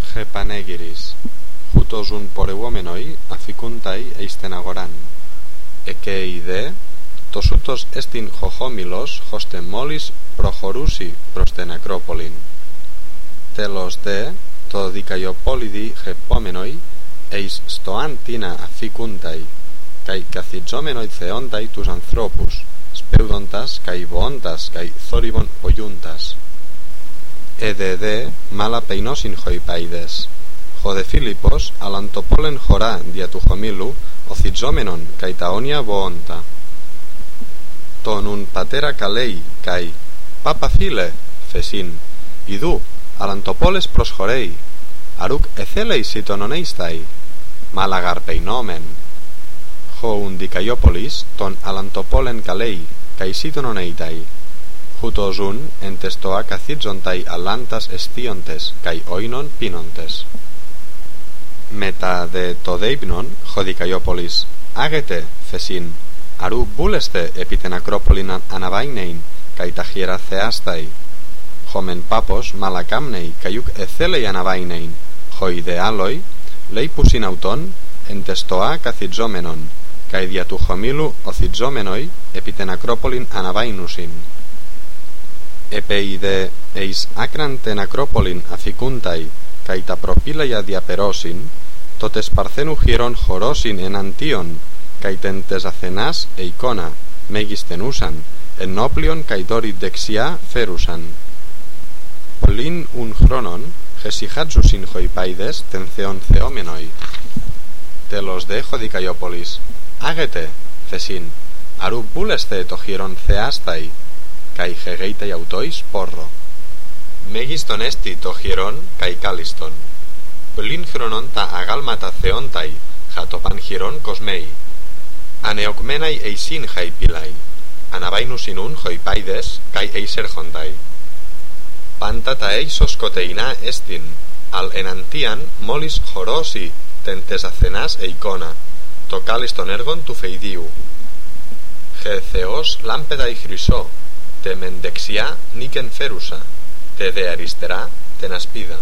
He πανέγυρις, χούτο ζουν πορευόμενοι αφικούνται εις την αγοράν. Εκέ ιδέ, το σούτος εστιν χοχόμιλος, χώστε μόλις προχωρούσι προς την Ακρόπολην. Τέλος δε, το δικαιοπόληδη χεπόμενοι, εις στοάν τίνα αφικούνται, καί καθιτζόμενοι θεόνται τους ανθρώπους, σπέουδοντας, καί βοώντας, καί θόρυβον πογιούντας. Δε μάλα πεινώσιν χοϊπαίδες. Χωδε Φίλιππος αλαντοπόλεν χωρά δια του χομίλου οθιτζόμενον καί τα όνια βοώντα. Τονουν πατέρα καλέει καί «Πάπα φίλε» φεσίν «Ιδού αλαντοπόλες προσχωρέει, αρούκ εθέλεησι τον ονέισταί, μάλαγαρ πεινόμεν». Χωουν δικαιόπολης τον αλαντοπόλεν καλέει καί σι τον ονέιταί. Χούτο ζουν εν τεστοά καθίτζονται αλάντας εστίοντες καί όινον πίνοντες. Μετά δε το δείπνον χωδικαιόπολης άγετε φεσίν αρού μπούλεστε επί την Ακρόπολην αναβάινειν καί τα χειρα θεάσται. Χωμεν πάπος μαλακάμνεϊ καιούκ εθέλεϊ αναβάινειν, χοϊδε άλλοι λέει που συναυτών εν τεστοά καθιτζόμενον καί δια του χομίλου οθιτζόμενοι επί την Ακρόπολην αναβάινουσιν. Επεϊδε εις άκραν την Ακρόπολην αφικούνται καί τα προπήλαια διαπερώσιν, τότες παρθένου χειρών χωρώσιν εναντίον καί τεν τες Αθενάς εικόνα μέγιστενούσαν, ενόπλιον καί δόρι δεξιά φέρουσαν. Πολύν ουν χρόνων χεσιχάτζουσιν χοϊπαίδες τεν θεόν θεόμενοι. Τέλος δε χωδικαιόπολης άγετε φεσίν αρού μπούλεστε το χειρών θεάσται, καί χεγέιται αυτόις πόρρο. Μέγιστον έστι το χειρόν καί κάλιστον. Πλην χρονών τα αγάλματα θεόνται, χατοπαν χειρόν κοσμέι. Ανεοκμέναι εισίν χαϊπίλαι, αναβάινουσιν χοϊπάιδες καί εισέρχονται. Πάντα τα έισος κοτεϊνά έστιν, αλ εναντίαν μόλις χωρώσει τεν τες Αθενάς εικόνα, το κάλιστον έργον του φεϊδίου. Χε Θεός λάμπεδα η χρυσό, τε μεν δεξιά νίκεν φέρουσα, τε δε αριστερά τεν ασπίδα.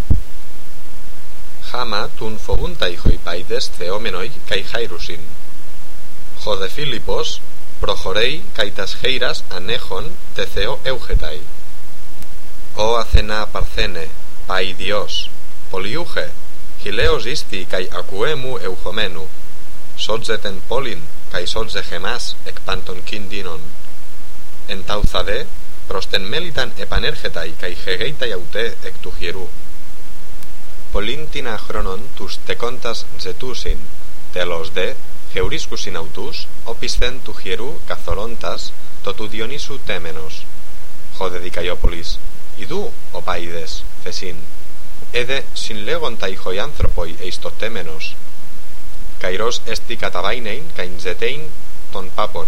Χάμα τουν φοβούνται οι χοϊπάιδες θεόμενοι καί χάιρουσιν. Χωδε Φίλιππος προχωρέει καί τας χέιρας ανέχον τε Θεό έουχεται. Ω Αθενά παρθένε, παί Διός, πολιούχε, χιλέος ίστη καί ακουέ μου εουχομένου, σότζε τεν πόλην καί σότζε χεμάς εκ παν των κινδύνων. Εν τάουθα δε προς τεν μέλιταν επανέρχεται καί χεγέιται αουτέ εκ του χειρού. Πολύν τίνα χρόνων τους τεκόντας ζετούσιν, τέλος δε χευρίσκουσιν αουτούς όπισθεν του χειρού καθορώντας το του Διονύσου τέμενος. Χωδε δικαιόπολης ιδού ο παίδες φεσίν, έδε συνλέγοντα οι χωιάνθρωποι εις το τέμενος, καηρός έστι καταβάινειν καί ζετέιν των πάπων.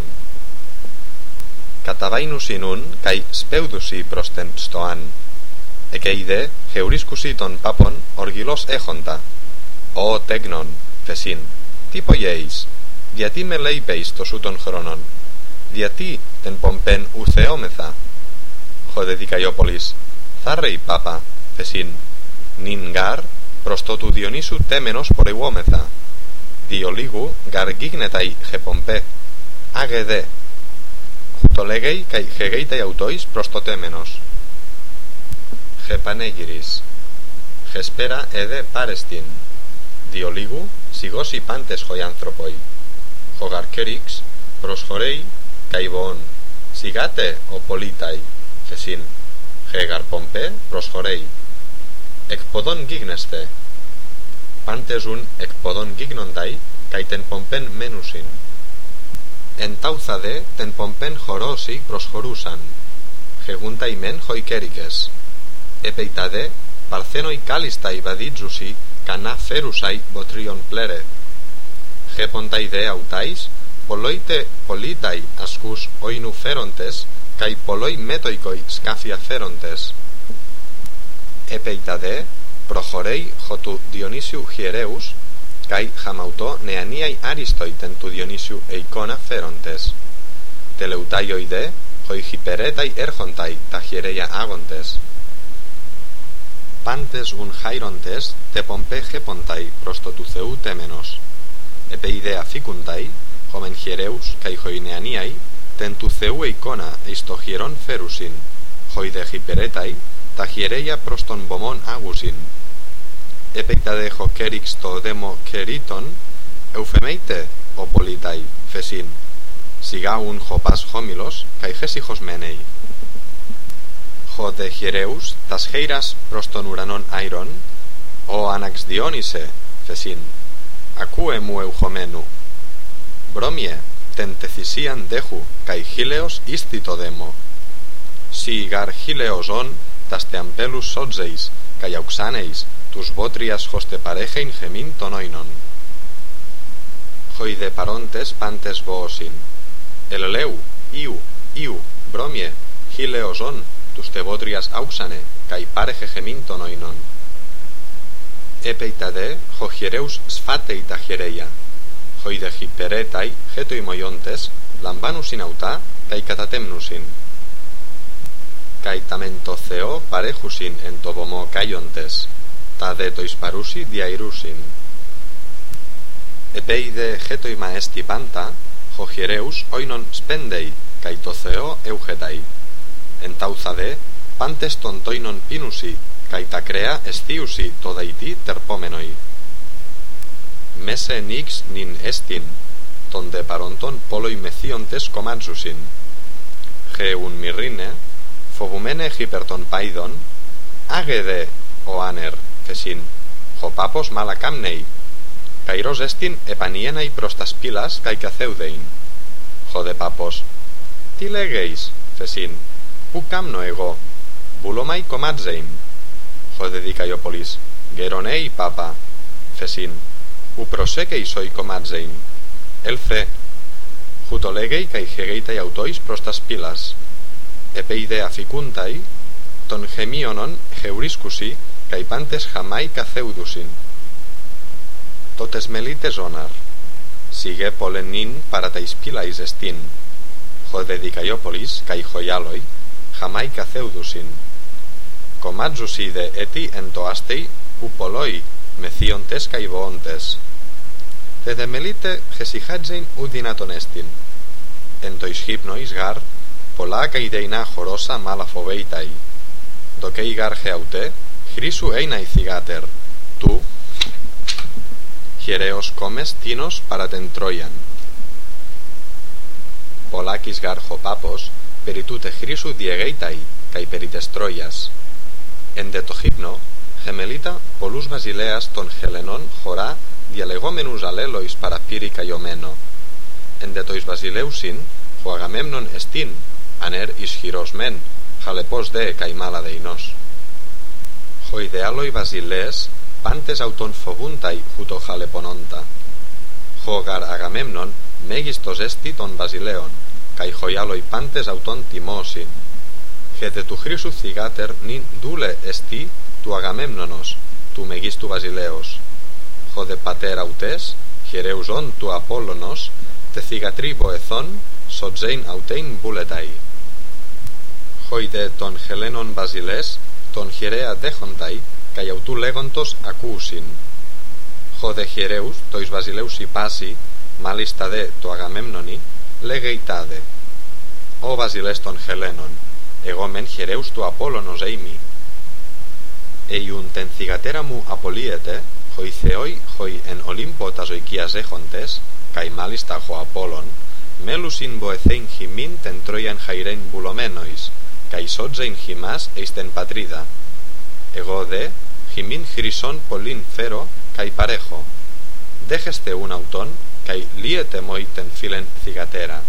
Καταβάινουσιν καί σπέουδουσι προς τεν στοάν, εκεϊδε χευρίσκουσι των πάπων οργυλός έχοντα. Ω τέγνον φεσίν, τι πογέεις, γιατί με λέιπεεις το σου των χρόνων, γιατί τεν πομπέν ου θεόμεθα. Χωδε δικαιόπολης θάρρεϊ πάπα φεσίν, νυν γάρ προς το του Διονύσου τέμενος πορευόμεθα, διό λίγου γαρ γίγνεται χεπομπέ, άγε δε. Το λέγει καί χεγέιται αουτόις προς το τέμενος. Χε πανέγυρις, χεσπέρα εδε πάρεστην, διό λίγου σιγώσει πάντες χωιάνθρωποι. Χογαρκέριξ προσχωρέει καί βοών, σιγάτε ο πολίται φεσίν, χεγαρ πομπέ προσχωρέει. Εκποδόν γίγνεστε, πάντες ζουν εκποδόν γίγνονται καί τεν πομπέν μένουσιν. Εν τάουθα δε τεν πομπέν χωρώσει προσχωρούσαν, χεγούντα ημέν χοϊκέρικες. Επεϊτα δε παρθένοι κάλιστα οι βαδίτζουσι κανά φέρουσαι βοτρίον πλέρε. Χέποντα δε αουτάις, πολλοίτε πολίται ασκούς οίνου φέροντες, καί πολλοί μέτοικοι σκάφια φέροντες. Επεϊτα δε προχωρέει χω του Διονύσιου χειρέους, καί χαμαουτό νεανίαι άριστοι τεν του Διονύσιου εικόνα φέροντες. Τελεουτάιοι δε χοϊχυπερέται έρχονται τα χειρέα άγοντες. πάντες ουν χάιροντες τε πομπέ χέπονtai προς το του Θεού τέμενος, επεειδε αφήκουνtai, χωμεν χαιρέους καί χοηνεανίαι, τεν του Θεού εικόνα εις το χειρόν φέρουσιν, χοειδε χυπερέtai, τα χειρέια προς τον πομόν άγουσιν. Επέκτα δε χοκέριξ το δέμο κερίτων, εουφεμέιτε ο πολίtai, φεσίν, σιγά ουν χοπάς χόμιλος, καί χέσιχος μένεϊ. Χω δε χειρέους, τας χέιρας προς τον ουρανόν άιρον, ο αναξδιώνησε, φεσίν, ακούε μου εουχομένου. Μπρόμιε, τεν τε θυσίαν δέχου, καί χίλεος ίσθη το δέμο. Σι γαρ χίλεοζόν, τας τε αμπέλους σότζεϊς, καί αουξάνεϊς, τους βότριας χωστε παρέχειν χεμήν των όινων. Χοι δε παρόντες πάντες βόωσιν. Ελελέου, Ιου, μπρόμιε, χίλεοζόν, τους τε βότριας άουξανε, καί πάρεχε χεμήν των όινων. Έπειτα δε, χοχειρέους σφάτεϊ τα χειρέια. Χοι δε χυπερέταί, χέτο οι μοιόντες, λαμβάνουσιν αουτά, καί κατατέμνουσιν. Καί τα μεν το Θεό παρέχουσιν εν το βωμό κάιοντες, τα δε το εισπαρούσι διαϊρούσιν. Επέιδε χέτο η μαέστη πάντα, χοχειρέους όινον σπέντεϊ, καί το Θεό εουχεταί. Εν τάουθα δε, πάντες των τόινων πίνουσι, καί τα κρέα εστίουσι το δαϊτή τερπόμενοι. Μέσε νίξ νυν έστιν, των δε παρόντων πόλοι μεθύοντες κομμάτζουσιν. Χεουν μυρίνε, φοβουμένε χύπερ των πάιδων, άγε δε ο άνερ, φεσίν, χοπάπος μαλακάμνεϊ, καηρός έστιν επανιέναί προς τας πύλας καί καθέουδεϊν. Χω δε πάπος, τι λέγεϊς, φεσίν, πού κάμνω εγώ, βουλόμαι κομμάτζεϊν. Χω δε δίκαιο πολύς, γερονέι πάπα, φεσίν, ου προσέκεϊς οι κομμάτζεϊν. Έλθε, χου το λέγεϊ καί χεγέιται αουτόης προς τας πύλας. Επέιδε αφικούνται, των χεμίωνων χευρίσκουσι, καί πάντες χαμάι καθέουδουσιν. Τότες μελίτε ζώναρ, σιγέ πολενήν παρά τα εισπύλα εις εστίν. Χω δε δικαιόπολης, καί χοιάλοι, χαμάι καθέουδουσιν. Κομμάτζουσι δε έτι εν το άστεϊ, ου πολλοί, μεθύοντες καί βοόντες. Τε δε μελίτε χεσιχάτζειν ου δυνατον έστιν. Εν το ισχύπνο εις γάρ, πολλά καί δεϊνά χωρόσα μάλα φοβέιταί. Το καί γάρ χεαουτέ, χρήσου έινα η θυγάτερ, του χαιρέος κόμες τίνος παρά τεν Τρόιαν. Πολλάκης γάρ χοπάπος, περί τούτε χρήσου διεγέιταί, καί περί τες Τρόιας. Εν δε το χύπνο, χεμελίτα πολλούς βασιλέας των Χελενών χωρά, διαλεγόμενους αλέλοης παραπήρη καιωμένο. Εν δε το εις βασιλέουσιν, ο Αγαμέμνον εστίν, ανέρ ισχυρός μεν, χαλεπός δε καημάλα δεϊνός. Χοι δε άλλοι βασιλέες, πάντες αουτών φοβούνται χούτο χαλεπονόντα. Χω γαρ Αγαμέμνον μέγιστος έστι των βασιλέων, καί χοι άλλοι πάντες αουτών τιμώσιν. Χε του χρήσου θυγάτερ νυν δούλε εστί του Αγαμέμνονος, του μεγίστου βασιλέως. Χω δε πατέρα ουτές, χαιρέουζον του Απόλλωνος, τε θυγατρί βοηθών, σοτζέιν αουτέιν μπούλεταί. Χοι δε των Χελένων βασιλές, τον χαιρέα δέχονταί, καί αουτού λέγοντος ακούσιν. Χω δε χαιρέους, το εις βασιλέους υπάσι, μάλιστα δε το Αγαμέμνονι, λέγει τάδε. Ο βασιλές των Χελένων, εγώ μεν χαιρέους του Απόλλωνος είμι. Εϊούν τεν θυγατέρα μου απολύεται, χοι Θεόι, χοι εν Ολύμπο τα ζωικία ζέχοντες, καί μάλιστα χω Απόλλων, μέλουσιν βοηθέιν χυμήν τεν Τρόιαν χαϊρέν μπουλωμένοις, καί σότζειν χυμάς εις τεν πατρίδα. Εγώ δε, χυμήν χρυσόν πολλήν φέρω, καί παρέχω. Δέχεστε ούν αουτόν, καί λύετε μοι τεν φίλεν θυγατέρα.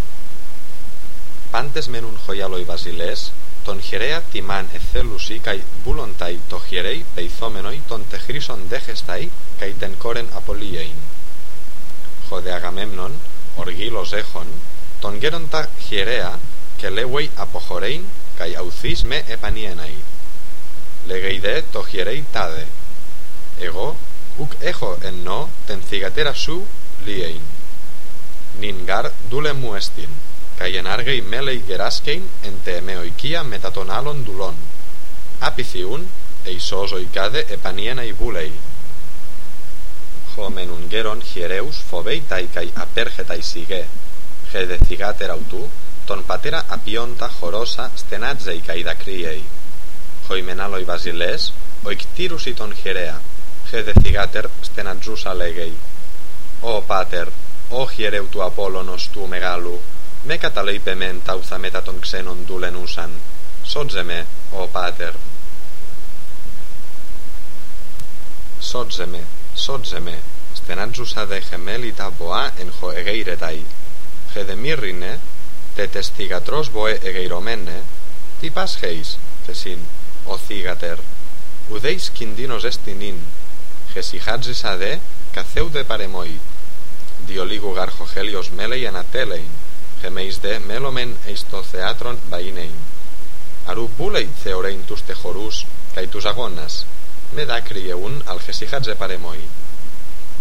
Πάντες μένουν χοιάλοι βασιλές, τον χαιρέα τιμάν εθέλουσι, καί μπούλονταί το χαιρέι πεϊθόμενοι τον τε χρήσον δέχεσταί, καί τεν κόρεν απολύειν. Χω δε Αγαμέμνον, οργύλος έχων, τον γέροντα χαιρέα, και λέγει αποχωρέιν, καί αουθείς με επανιέναί. Λέγει δε το χαιρέι τάδε. Εγώ ουκ έχω εννό τεν θυγατέρα σου λύειν. Νυν γαρ δούλε μου εστίν, καί ενάργει μέλεϊ γεράσκειν εν τε εμεοικία μετά των άλλων δουλών. Άπιθιούν, eisos oikade epanienai vulei. Homenun geron hiereus phobeitai kai apergetai sige, he decigater autu, ton patera apionta chorosa stenatzei kai dacriei. Hoimenaloi basiles, oiktirusi ton hierea, he decigater stenatzusa legei. O pater, o hiereu tu Apollonos tu megalu, me cataleipemen tauza meta ton xenon dulenusan, sotzeme, o pater. Sotzeme, stenatzusa de gemelita boa en ho egeiretai, he de mirrine, te testigatros boe egeiromene, tipas heis, fesin, o cigater, udeis kindinos estinin, he sihadzis ade, catheu de paremoi, dioligu garjo helios melei anatelein, he meis de melomen eisto theatron bainein. Aru bulei theorein tus tehorus, kai tus agonas, me da crieun al gesihadze paremoi.